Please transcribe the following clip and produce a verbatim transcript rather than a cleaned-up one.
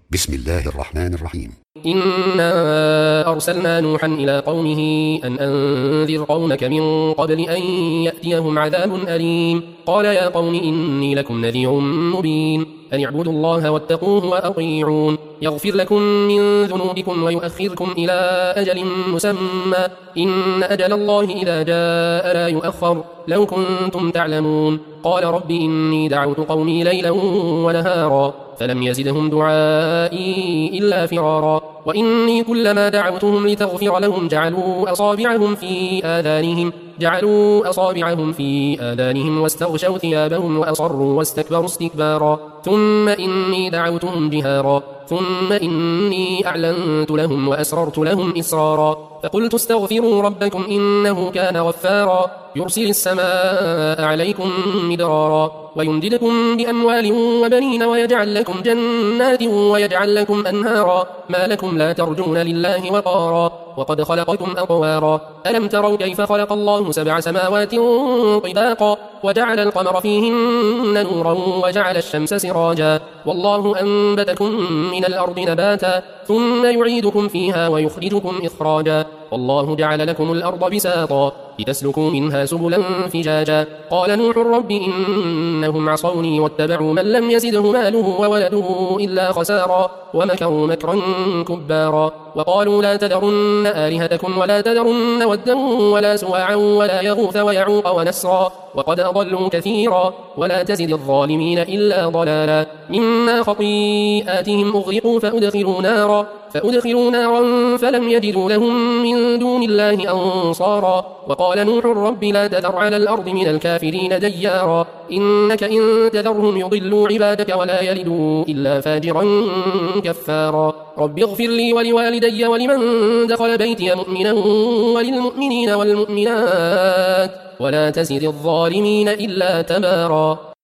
بسم الله الرحمن الرحيم. إنا أرسلنا نوحا إلى قومه أن أنذر قومك من قبل أن يأتيهم عذاب أليم. قال يا قوم إني لكم نذير مبين أن اعبدوا الله واتقوه وأطيعون يغفر لكم من ذنوبكم ويؤخركم إلى أجل مسمى إن أجل الله إذا جاء لا يؤخر لو كنتم تعلمون. قال رب إني دعوت قومي ليلا ونهارا فلم يزدهم دعائي إلا فرارا وإني كلما دعوتهم لتغفر لهم جعلوا أصابعهم في آذانهم جعلوا أصابعهم في آذانهم واستغشوا ثيابهم وأصروا واستكبروا استكبارا ثم إني دعوتهم جهارا ثم إني أعلنت لهم وأسررت لهم إسرارا فقلت استغفروا ربكم إنه كان غفارا يرسل السماء عليكم مدرارا ويمددكم بأموال وبنين ويجعل لكم جنات ويجعل لكم أنهارا ما لكم لا ترجون لله وقارا وقد خلقكم أطوارا ألم تروا كيف خلق الله سبع سماوات طباقا وجعل القمر فيهن نورا وجعل الشمس سراجا والله أنبتكم من الأرض نباتا ثم يعيدكم فيها ويخرجكم إخراجا والله جعل لكم الأرض بساطا لتسلكوا منها سبلا فجاجا قال نوح رب إنهم عصوني واتبعوا من لم يزده ماله وولده إلا خسارا ومكروا مكرا كبارا وقالوا لا تذرن آلهتكم ولا تذرن ودا ولا سواعا ولا يغوث ويعوق ونسرا وقد أضلوا كثيرا ولا تزد الظالمين إلا ضلالا مما خطيئاتهم أغرقوا فأدخلوا نارا فأدخلوا نارا فلم يجدوا لهم من دون الله أنصارا وقال نوح رب لا تذر على الأرض من الكافرين ديارا إنك إن تذرهم يضلوا عبادك ولا يلدوا إلا فاجرا كفارا رب اغفر لي ولوالدي ولمن دخل بيتي مؤمنا وللمؤمنين والمؤمنات ولا تزد الظالمين إلا تبارا.